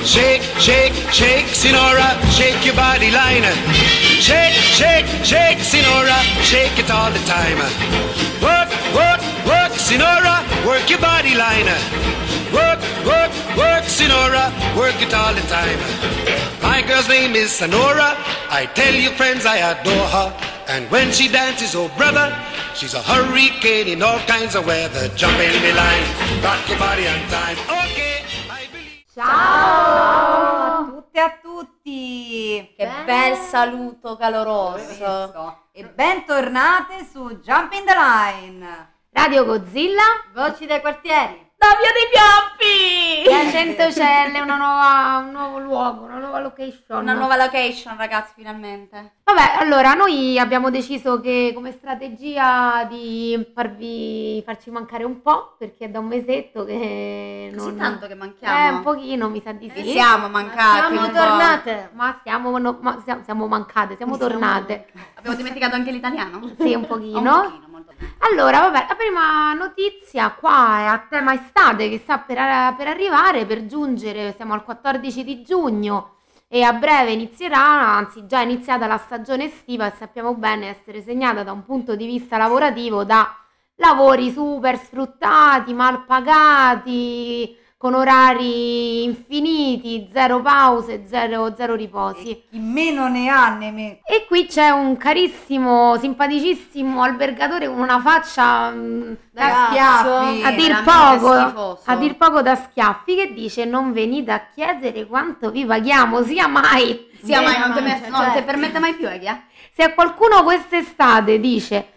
Shake, shake, shake, Sinora, shake your body line. Shake, shake, shake, Sinora, shake it all the time. Work, work, work, Sinora, work your body line. Work, work, work, Sinora, work it all the time. My girl's name is Sonora. I tell you friends I adore her. And when she dances, oh brother, she's a hurricane in all kinds of weather. Jump in the line, rock your body on time. Okay, I believe... Ciao a tutte e a tutti! Che bel saluto caloroso! E bentornate su Jump in the Line! Radio Godzilla, Voci dai quartieri! da Via dei Pioppi! La Centocelle, un nuovo luogo, una nuova location. Una nuova location, ragazzi, finalmente. Vabbè, allora, noi abbiamo deciso che come strategia di farci mancare un po', perché è da un mesetto che Così tanto che manchiamo? Un pochino, mi sa di sì. Siamo mancati. Siamo tornate! Siamo mancate, siamo tornate. Abbiamo dimenticato anche l'italiano? Sì, un pochino. Un pochino, molto bene. Allora, vabbè, la prima notizia qua è a tema estate che sta per arrivare, per giungere, siamo al 14 di giugno e a breve inizierà, anzi già è iniziata la stagione estiva e sappiamo bene essere segnata da un punto di vista lavorativo da lavori super sfruttati, mal pagati, con orari infiniti, zero pause, zero riposi. E chi meno ne ha ne mette. E qui c'è un carissimo, simpaticissimo albergatore con una faccia Da schiaffi. a dir poco da schiaffi, che dice: non venite a chiedere quanto vi paghiamo, sia mai. Non ti permette mai più, Elia? Se a qualcuno quest'estate dice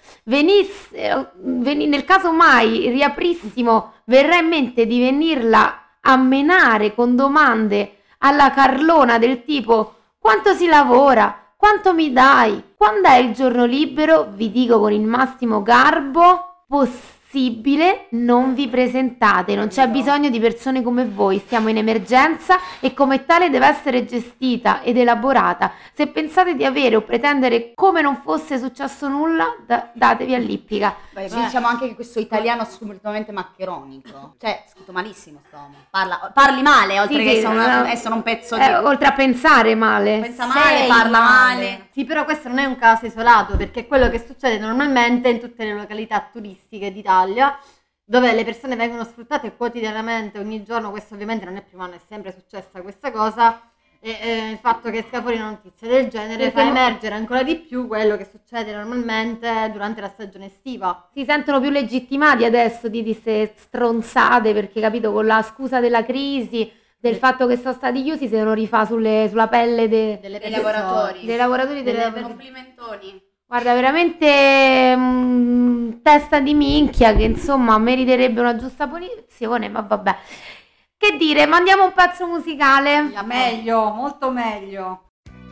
nel caso mai riaprissimo, verrà in mente di venirla a menare con domande alla Carlona del tipo: quanto si lavora? Quanto mi dai? Quando è il giorno libero? Vi dico con il massimo garbo possibile, non vi presentate, non c'è bisogno di persone come voi, siamo in emergenza e come tale deve essere gestita ed elaborata. Se pensate di avere o pretendere come non fosse successo nulla, datevi all'ippica. Diciamo anche che questo italiano è assolutamente maccheronico, cioè scritto malissimo st'uomo. Parli male, oltre Sì, che sì, essere un pezzo di... oltre a pensare male. Pensa male, parla male. Sì, però questo non è un caso isolato, perché è quello che succede normalmente in tutte le località turistiche d'Italia, dove le persone vengono sfruttate quotidianamente, ogni giorno. Questo ovviamente non è primo anno, è sempre successa questa cosa, e il fatto che esca fuori una notizia del genere fa emergere ancora di più quello che succede normalmente durante la stagione estiva. Si sentono più legittimati adesso di queste stronzate, perché capito, con la scusa della crisi, del fatto che sono stati chiusi, si devono rifare sulla pelle dei lavoratori. Complimentoni. Guarda, veramente testa di minchia che insomma meriterebbe una giusta punizione, ma vabbè. Che dire, mandiamo un pezzo musicale? Meglio, molto meglio.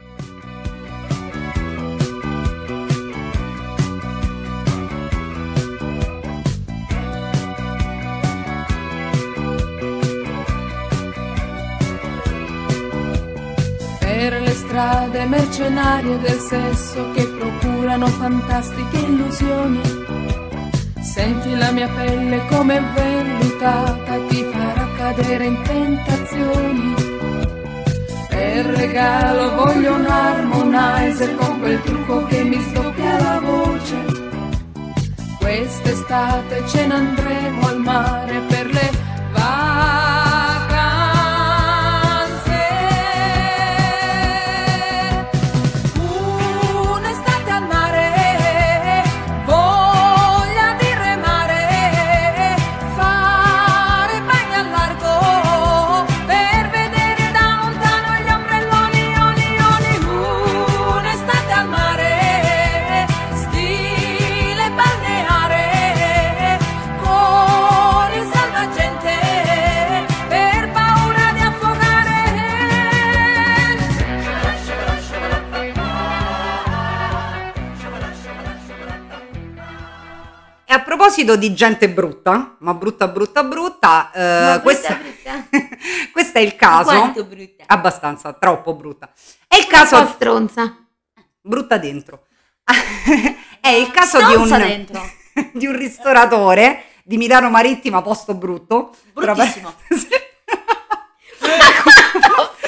Per le strade mercenarie del sesso che procurano fantastiche illusioni, senti la mia pelle come vellutata, ti farà cadere in tentazioni. Per regalo voglio un harmonizer con quel trucco che mi sdoppia la voce. Quest'estate ce ne andremo al mare per le E a proposito di gente brutta, ma brutta, Brutta. questa è il caso. Quanto brutta? Abbastanza, troppo brutta. È il caso... Un po' stronza. Brutta dentro. È il caso Stronza dentro. di un ristoratore di Milano Marittima, posto brutto. Bruttissimo.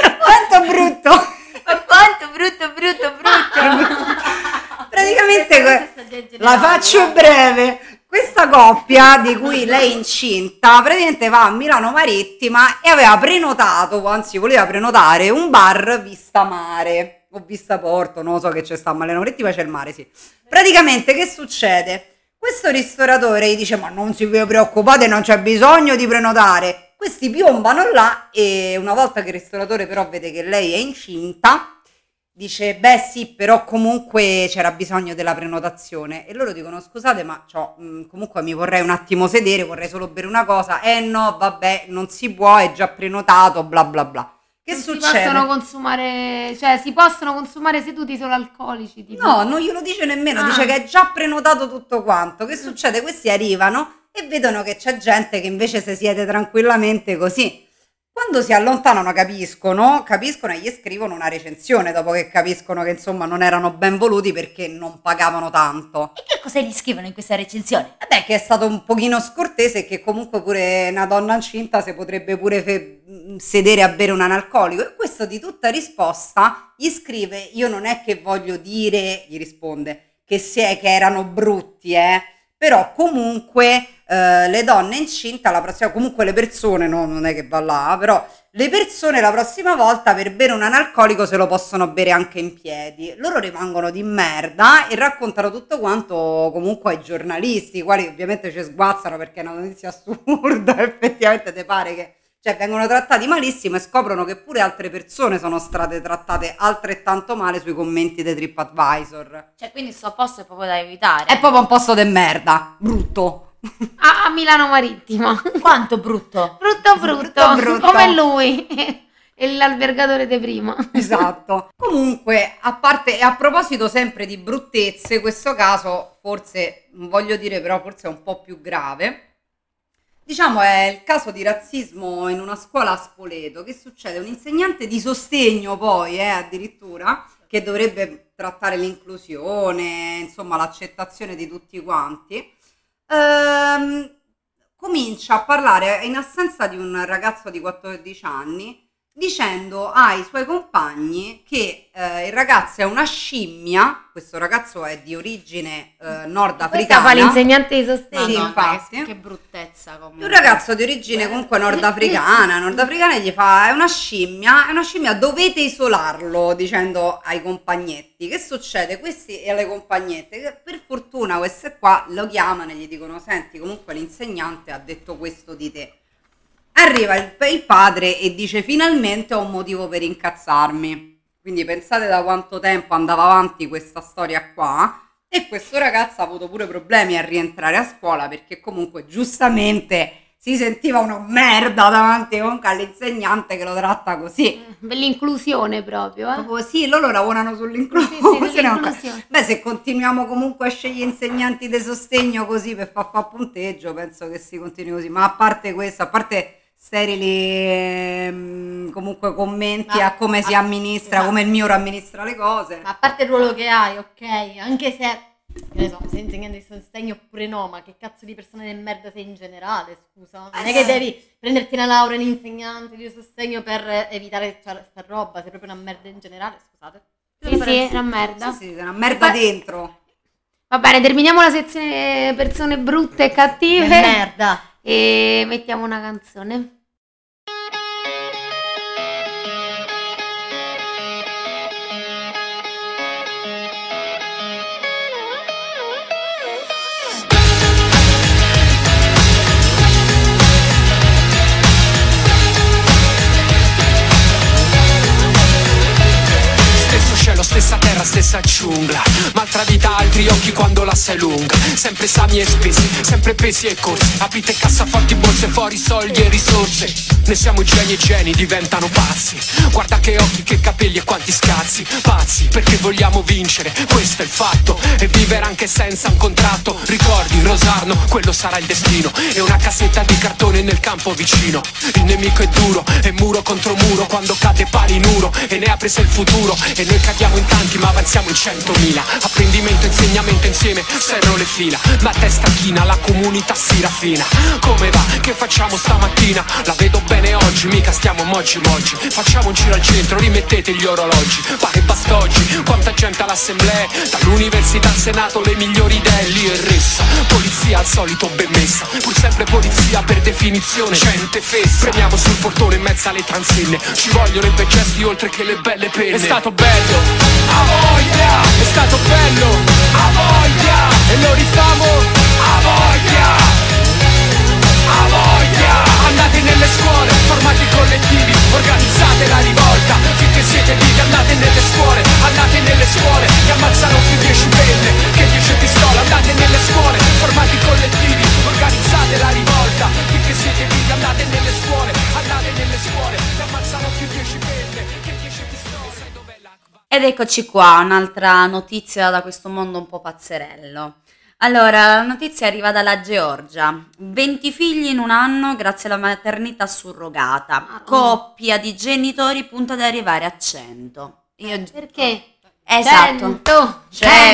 La faccio breve. Questa coppia di cui lei è incinta praticamente va a Milano Marittima e aveva prenotato, anzi voleva prenotare un bar vista mare o vista porto, non lo so che c'è sta a Milano Marittima, c'è il mare, sì. Praticamente che succede? Questo ristoratore gli dice: ma non si preoccupate, non c'è bisogno di prenotare. Questi piombano là e una volta che il ristoratore però vede che lei è incinta, dice: beh sì, però comunque c'era bisogno della prenotazione. E loro dicono: scusate, ma comunque mi vorrei un attimo sedere, vorrei solo bere una cosa. No, vabbè, non si può, è già prenotato, bla bla bla. Che non succede? Si possono consumare, cioè si possono consumare seduti solo alcolici, tipo. No, non glielo dice nemmeno, dice che è già prenotato tutto quanto. Che succede? Questi arrivano e vedono che c'è gente che invece si siede tranquillamente così. Quando si allontanano capiscono e gli scrivono una recensione dopo che capiscono che insomma non erano ben voluti perché non pagavano tanto. E che cosa gli scrivono in questa recensione? Beh, che è stato un pochino scortese e che comunque pure una donna incinta si potrebbe pure sedere a bere un analcolico. E questo di tutta risposta gli scrive: io non è che voglio dire, gli risponde, che erano brutti, però comunque le donne incinte la prossima, comunque le persone, no, non è che va là, però le persone la prossima volta per bere un analcolico se lo possono bere anche in piedi. Loro rimangono di merda e raccontano tutto quanto comunque ai giornalisti, i quali ovviamente ci sguazzano perché è una notizia assurda. Effettivamente te pare che, cioè, vengono trattati malissimo e scoprono che pure altre persone sono state trattate altrettanto male sui commenti di TripAdvisor. Cioè, quindi sto posto è proprio da evitare. È proprio un posto de merda, brutto. A Milano Marittima. Quanto brutto? Brutto. Come lui. E l'albergatore di prima. Esatto. Comunque, a proposito sempre di bruttezze, questo caso forse, non voglio dire, però forse è un po' più grave. Diciamo è il caso di razzismo in una scuola a Spoleto. Che succede? Un insegnante di sostegno poi, addirittura, che dovrebbe trattare l'inclusione, insomma l'accettazione di tutti quanti, comincia a parlare in assenza di un ragazzo di 14 anni dicendo ai suoi compagni che il ragazzo è una scimmia. Questo ragazzo è di origine nordafricana. Fa l'insegnante di sostegno. Sì, infatti. Che bruttezza comunque. Un ragazzo di origine comunque nordafricana e gli fa: è una scimmia, dovete isolarlo, dicendo ai compagnetti. Che succede? Questi e alle compagnette, che per fortuna queste qua lo chiamano e gli dicono: senti, comunque l'insegnante ha detto questo di te. Arriva il padre e dice: finalmente ho un motivo per incazzarmi. Quindi pensate da quanto tempo andava avanti questa storia qua. E questo ragazzo ha avuto pure problemi a rientrare a scuola perché comunque giustamente si sentiva una merda davanti comunque all'insegnante che lo tratta così. L'inclusione proprio, Sì, loro lavorano sull'inclusione. Sì, sull'inclusione. Beh, se continuiamo comunque a scegliere insegnanti di sostegno così per far punteggio, penso che si continui così. Ma a parte questo, a parte sterili comunque commenti a come si amministra, esatto, come il mio amministra le cose. Ma a parte il ruolo che hai, ok, anche se, che ne so, sei insegnante di sostegno oppure no, ma che cazzo di persone del merda sei in generale, scusa? Non è che devi prenderti una laurea in insegnante di sostegno per evitare sta roba, sei proprio una merda in generale, scusate. Sì, una merda. Sì, una merda dentro. Va bene, terminiamo la sezione persone brutte e cattive. Merda. E mettiamo una canzone. Stessa terra, stessa giungla, mal tradita altri occhi quando la sei lunga. Sempre esami e spesi, sempre pesi e corsi. Aprite cassaforti, borse, fuori soldi e risorse. Ne siamo geni e geni diventano pazzi. Guarda che occhi, che capelli e quanti scazzi. Pazzi perché vogliamo vincere, questo è il fatto. E vivere anche senza un contratto. Ricordi, Rosarno, quello sarà il destino. E una cassetta di cartone nel campo vicino. Il nemico è duro, è muro contro muro. Quando cade pari in uro e ne ha preso il futuro. E noi cadiamo in tanti ma avanziamo in 100.000. Apprendimento, insegnamento insieme, serro le fila. La testa china, la comunità si raffina. Come va? Che facciamo stamattina? La vedo bene oggi oggi, mica stiamo moggi. Facciamo un giro al centro, rimettete gli orologi. Pare bastoggi, quanta gente all'assemblea. Dall'università al senato le migliori idee. Lì è ressa, polizia al solito ben messa. Pur sempre polizia per definizione, gente fessa. Premiamo sul portone in mezzo alle transenne. Ci vogliono i bei gesti oltre che le belle penne. È stato bello, a voglia. È stato bello, a voglia. E lo rifamo, a voglia. A voglia! Andate nelle scuole, formate i collettivi, organizzate la rivolta. Finché siete vivi andate nelle scuole, che ammazzano più 10 penne che 10 pistole. Andate nelle scuole, formate i collettivi, organizzate la rivolta. Finché siete vivi andate nelle scuole, che ammazzano più 10 penne che 10 pistole. Dov'è l'Akbar? Ed eccoci qua, un'altra notizia da questo mondo un po' pazzerello. Allora, la notizia arriva dalla Georgia. 20 figli in un anno grazie alla maternità surrogata. Coppia di genitori punta ad arrivare a 100. Perché? Esatto.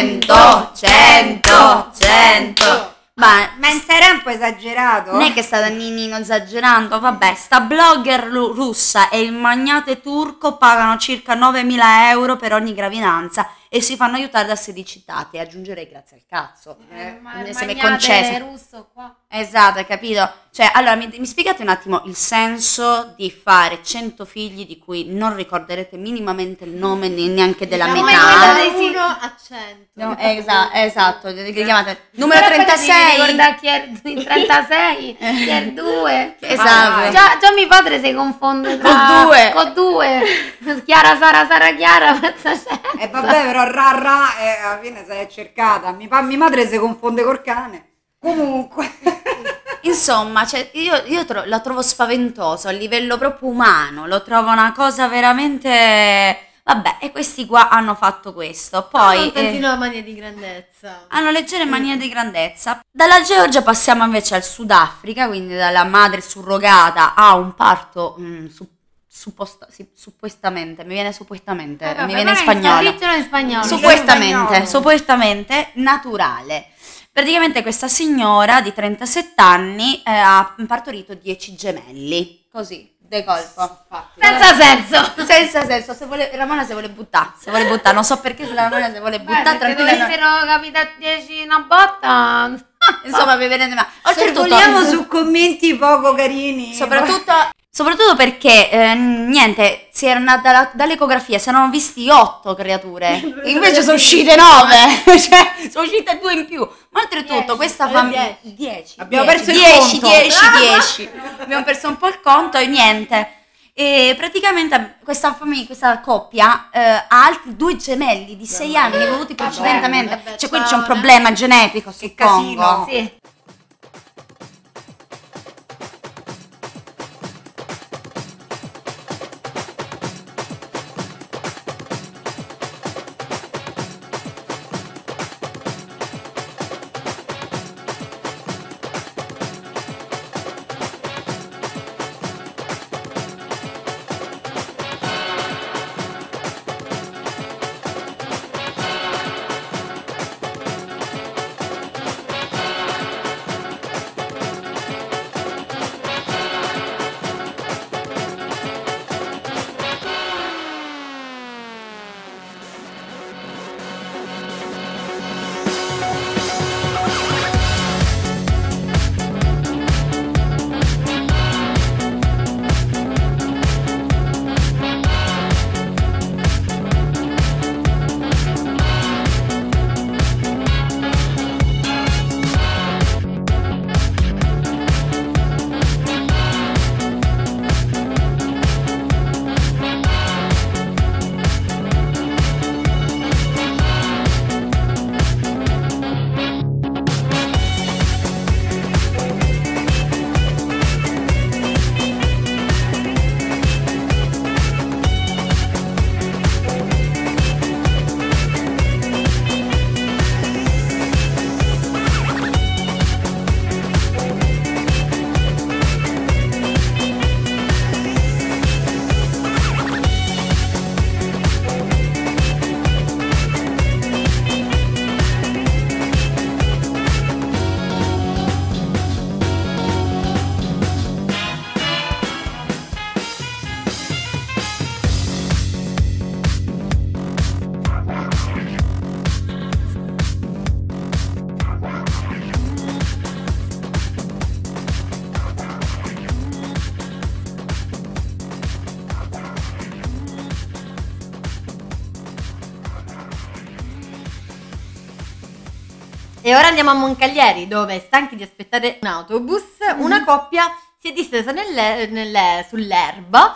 100. Ma in sarà un po' esagerato? non è che sta Nino esagerando, vabbè, sta blogger russa e il magnate turco pagano circa 9.000 euro per ogni gravidanza e si fanno aiutare da 16 tati, e aggiungerei grazie al cazzo. Ma il se mi è magnate concesso. russo qua. Esatto, hai capito? Cioè, allora, mi spiegate un attimo il senso di fare 100 figli di cui non ricorderete minimamente il nome neanche della Come metà. quella dei 1 a 100. No, esatto, che chiamate numero 36. Ricorda chi è il 36, chi è il 2. Esatto. Già mio padre si confonde tra con due. Chiara Sara Chiara, pezza 100. E vabbè, però alla fine se l'è cercata. Mia madre si confonde col cane. Comunque. Insomma, cioè, io la trovo spaventosa a livello proprio umano, lo trovo una cosa veramente... Vabbè, e questi qua hanno fatto questo. Poi un tantino mania di grandezza. hanno leggere mania di grandezza. Dalla Georgia passiamo invece al Sudafrica, quindi dalla madre surrogata a un parto suppostamente, mi viene in spagnolo. In spagnolo. Suppostamente naturale. Praticamente questa signora di 37 anni ha partorito 10 gemelli, così, de colpo. Senza senso. Senza senso, Ramona si vuole buttare, non so perché se la Ramona si vuole buttare, Se tranquilla. dovessero capitare 10 una botta. Insomma, vi vedete, ma Sorvoliamo su commenti poco carini. Soprattutto perché, niente, si era dall'ecografia si erano visti 8 creature, invece sono uscite 9, cioè sono uscite 2 in più. Ma oltretutto questa famiglia... 10. Abbiamo perso il 10, conto. 10. Abbiamo perso un po' il conto e niente. E praticamente questa coppia ha altri 2 gemelli di 6 anni venuti precedentemente. vabbè, Cioè, quindi c'è ciao, un problema genetico, Che suppongo. casino. Sì. E ora andiamo a Moncaglieri, dove, stanchi di aspettare un autobus, una coppia si è distesa sull'erba,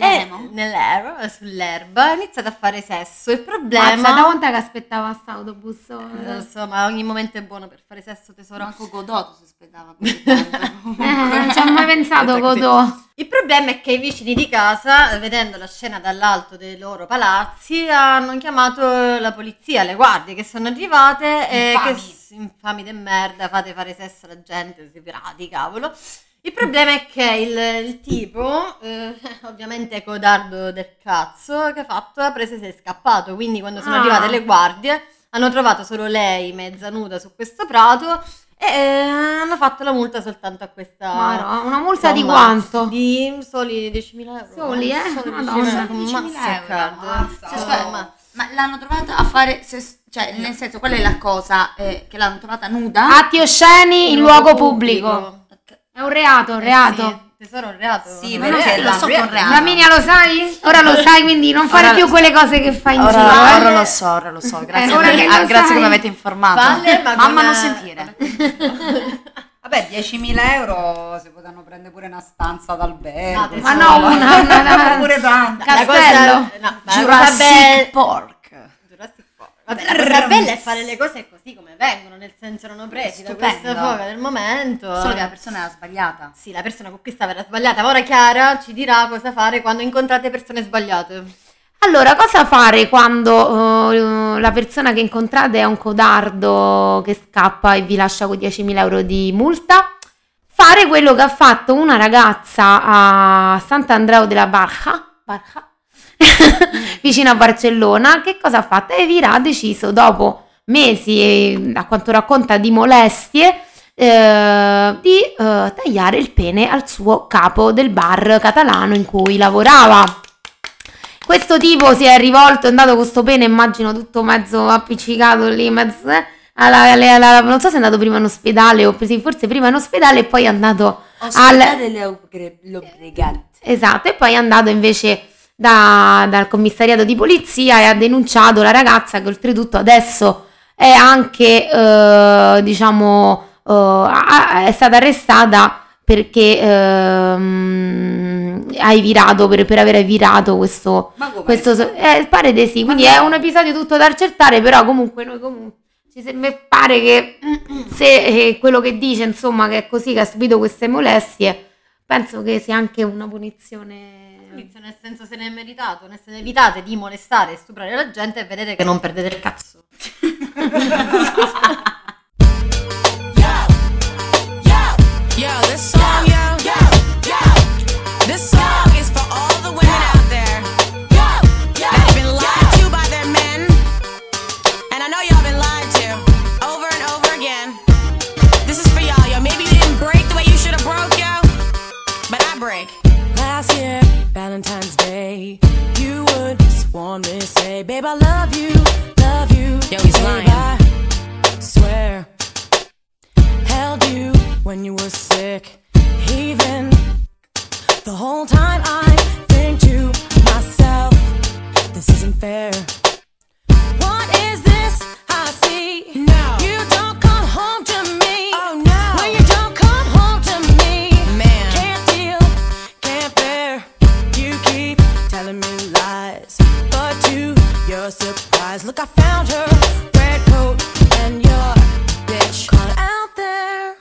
sull'erba, ha iniziato a fare sesso. Il problema... Mazza, da quant'è che aspettava quest'autobus? Non lo so, ma ogni momento è buono per fare sesso, tesoro. Manco Godot si aspettava così tanto. Non ci ho mai pensato, Godot. Il problema è che i vicini di casa, vedendo la scena dall'alto dei loro palazzi, hanno chiamato la polizia, le guardie che sono arrivate e infami de merda, fate fare sesso alla gente, si pirati, cavolo. Il problema è che il tipo, ovviamente codardo del cazzo, che ha fatto? Ha preso e si è scappato, quindi quando sono arrivate le guardie hanno trovato solo lei mezza nuda su questo prato e hanno fatto la multa soltanto a questa... Una multa di quanto? Di soli 10.000 euro. Soli, Madonna, 10.000 euro. Ma l'hanno trovata a fare, cioè nel senso, qual è la cosa? Che l'hanno trovata nuda? Atti osceni in luogo pubblico. È un reato, Sì, tesoro, un reato. Sì, perché lo so che è un reato. Flaminia, lo sai? Ora lo sai, quindi non fare più quelle cose che fai in giro. Ora lo so, grazie, grazie che mi avete informato. Mamma, non sentire. Vabbè, 10.000 euro si potranno prendere pure una stanza d'albergo. Ma no, una pure tanta. castello. Jurassic Park. Vabbè, la cosa bella è fare le cose così come vengono, nel senso erano presi da questa Stupendo. foga del momento. Solo che la persona era sbagliata. Sì, la persona con cui stava era sbagliata, ma ora Chiara ci dirà cosa fare quando incontrate persone sbagliate. Allora, cosa fare quando la persona che incontrate è un codardo che scappa e vi lascia con 10.000 euro di multa? Fare quello che ha fatto una ragazza a Sant'Andreu della Barca vicino a Barcellona. Che cosa ha fatto? Evira ha deciso, dopo mesi, a quanto racconta, di molestie, di tagliare il pene al suo capo del bar catalano in cui lavorava. Questo tipo si è rivolto, è andato con questo pene, immagino tutto mezzo appiccicato lì, mezzo, non so se è andato prima in ospedale o forse prima in ospedale e poi è andato esatto, e poi è andato invece dal commissariato di polizia e ha denunciato la ragazza, che oltretutto adesso è anche è stata arrestata perché ha evirato, per aver evirato questo pare di sì, quindi è un episodio tutto da accertare, però comunque mi pare che se quello che dice, insomma, che è così, che ha subito queste molestie, penso che sia anche una punizione, nel senso, se ne è meritato, se ne evitate di molestare e stuprare la gente e vedete che non perdete il cazzo. Yo, this song, this song is for all the women out there that have been lied to by their men, and I know y'all been lied to over and over again. This is for y'all, yo. Maybe you didn't break the way you should have broke, yo, but I break. Last year, Valentine's Day, you would sworn me, say, babe, I love you. Yo, he's lying. I swear, held you when you were sick, even the whole time I think to myself, this isn't fair. What is this I see? No. You don't come home to me. Oh no. When you don't come home to me, man, can't deal, can't bear. You keep telling me lies, but to your surprise, look, I found her, red coat and your bitch caught out there.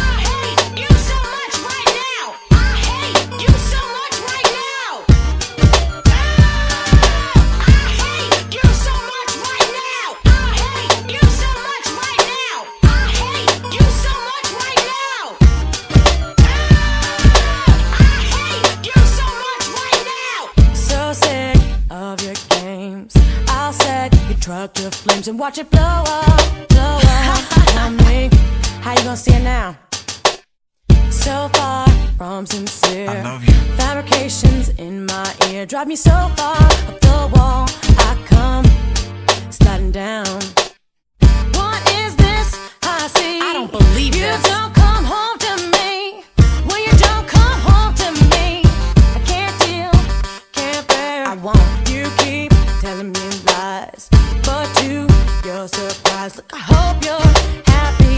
Truck to flames and watch it blow up, blow up. Tell me, how you gonna see it now? So far from sincere, I love you. Fabrications in my ear drive me so far up the wall. I come sliding down. What is this I see? I don't believe you. You don't come home to me. When you don't come home to me, I can't deal, can't bear. I won't. You keep telling me lies, but to your surprise, look, I hope you're happy.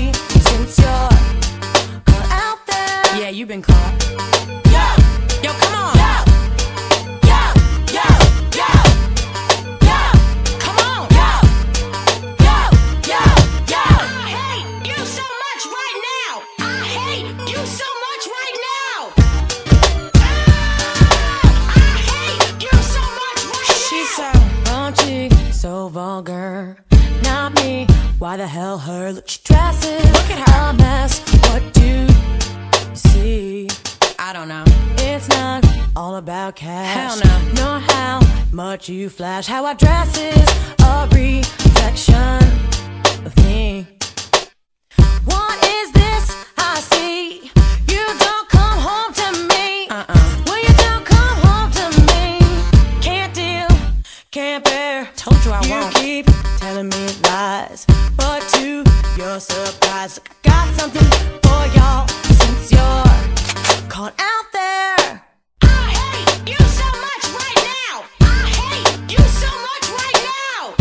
vulgar. Not me, why the hell her? Look, she dresses, look at her, a mess. What do you see? I don't know. It's not all about cash. Hell no. Nor how much you flash. How I dress is a reflection of me. What is this I see? You don't come home to me. Well, you don't come home to me. Can't deal, can't bear. Told you I won't. You keep telling me lies, but to your surprise, look, I got something for y'all since you're caught out there. I hate you so much right now. I hate you so much right now.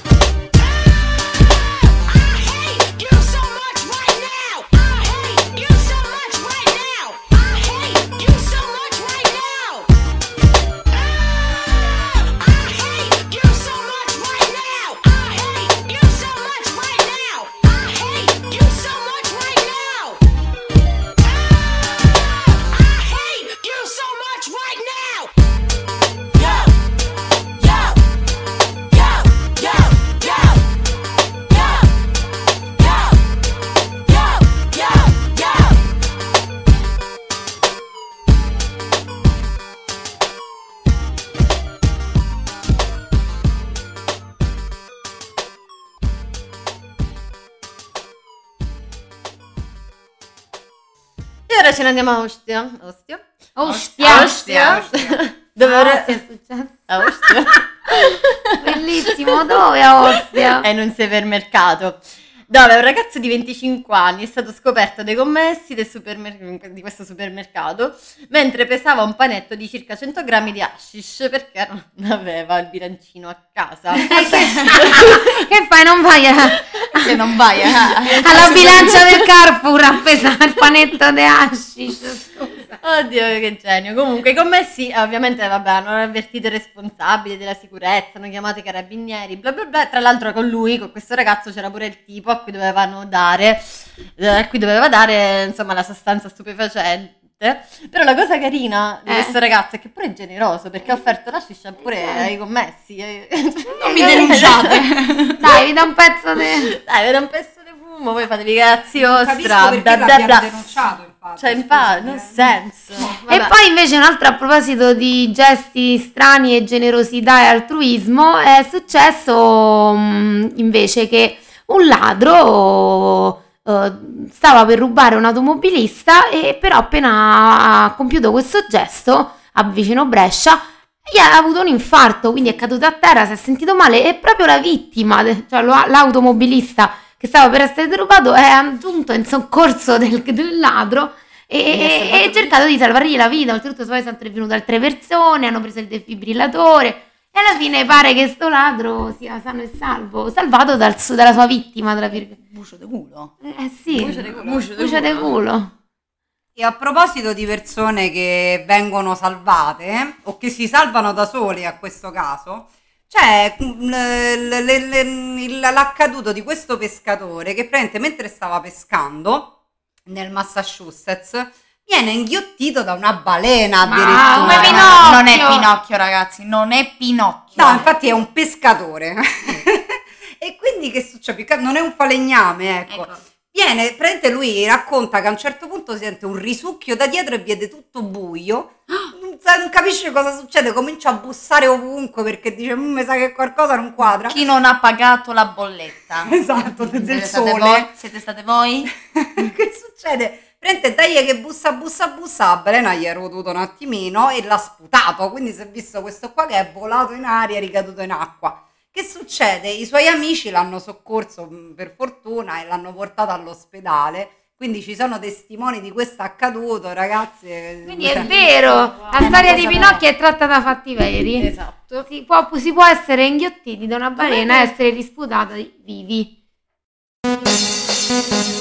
I hate you so much right now. I hate you so much right now. I hate you so much right now. I hate you so much right now. I hate you so much right now. I hate you so much right now. I hate you so much right now. Yo, yo, yo, yo, yo, yo, yo, yo, yo, yo. E ora ce ne andiamo a Ostia. Ostia? Ostia. Dove ora Ostia è successo. a Ostia? Bellissimo, dove a Ostia? In un supermercato dove un ragazzo di 25 anni è stato scoperto dai commessi di questo supermercato mentre pesava un panetto di circa 100 grammi di hashish perché non aveva il bilancino a casa. Che fai? Non vai Che non vai alla bilancia del Carrefour a pesare il panetto di hashish? Scusa. Oddio, che genio. Comunque i commessi ovviamente hanno avvertito il responsabile della sicurezza, hanno chiamato i carabinieri, bla bla bla. Tra l'altro con questo ragazzo c'era pure il tipo a cui doveva dare insomma la sostanza stupefacente. Però la cosa carina di questo ragazzo è che pure è generoso perché ha offerto la sciscia pure ai commessi. Non mi denunciate. Dai, vi do un pezzo di... Dai, vedi un pezzo di fumo, voi fate i cazzi Non vostra, capisco perché l'abbiano denunciato, infatti. Cioè, infatti, non senso. E poi invece un altro a proposito di gesti strani e generosità e altruismo è successo invece che un ladro stava per rubare un automobilista e però appena ha compiuto questo gesto a vicino Brescia gli ha avuto un infarto, quindi è caduto a terra, si è sentito male e proprio la vittima, cioè l'automobilista che stava per essere derubato è giunto in soccorso del ladro e ha cercato di salvargli la vita. Oltretutto poi sono intervenute altre persone, hanno preso il defibrillatore e alla fine pare che sto ladro sia sano e salvato dalla sua vittima, tra virgolette. Bucio de culo. Sì, bucio de culo. E a proposito di persone che vengono salvate o che si salvano da sole a questo caso, c'è l'accaduto di questo pescatore che praticamente mentre stava pescando nel Massachusetts viene inghiottito da una balena addirittura. Come Pinocchio! Non è Pinocchio, ragazzi, non è Pinocchio. No, infatti è un pescatore. E quindi che succede? Non è un falegname, ecco. Viene, praticamente lui racconta che a un certo punto sente un risucchio da dietro e vede tutto buio, non capisce cosa succede, comincia a bussare ovunque perché dice mi sa che qualcosa non quadra. Chi non ha pagato la bolletta? Esatto, del sole. Siete state voi? Che succede? Praticamente dai che bussa, la balena gli è rotuto un attimino e l'ha sputato, quindi si è visto questo qua che è volato in aria e è ricaduto in acqua. Che succede? I suoi amici l'hanno soccorso per fortuna e l'hanno portato all'ospedale, quindi ci sono testimoni di questo accaduto, ragazzi. Quindi è vero, la storia di Pinocchio è tratta da fatti veri. Esatto. Si può essere inghiottiti da una balena e essere risputati vivi.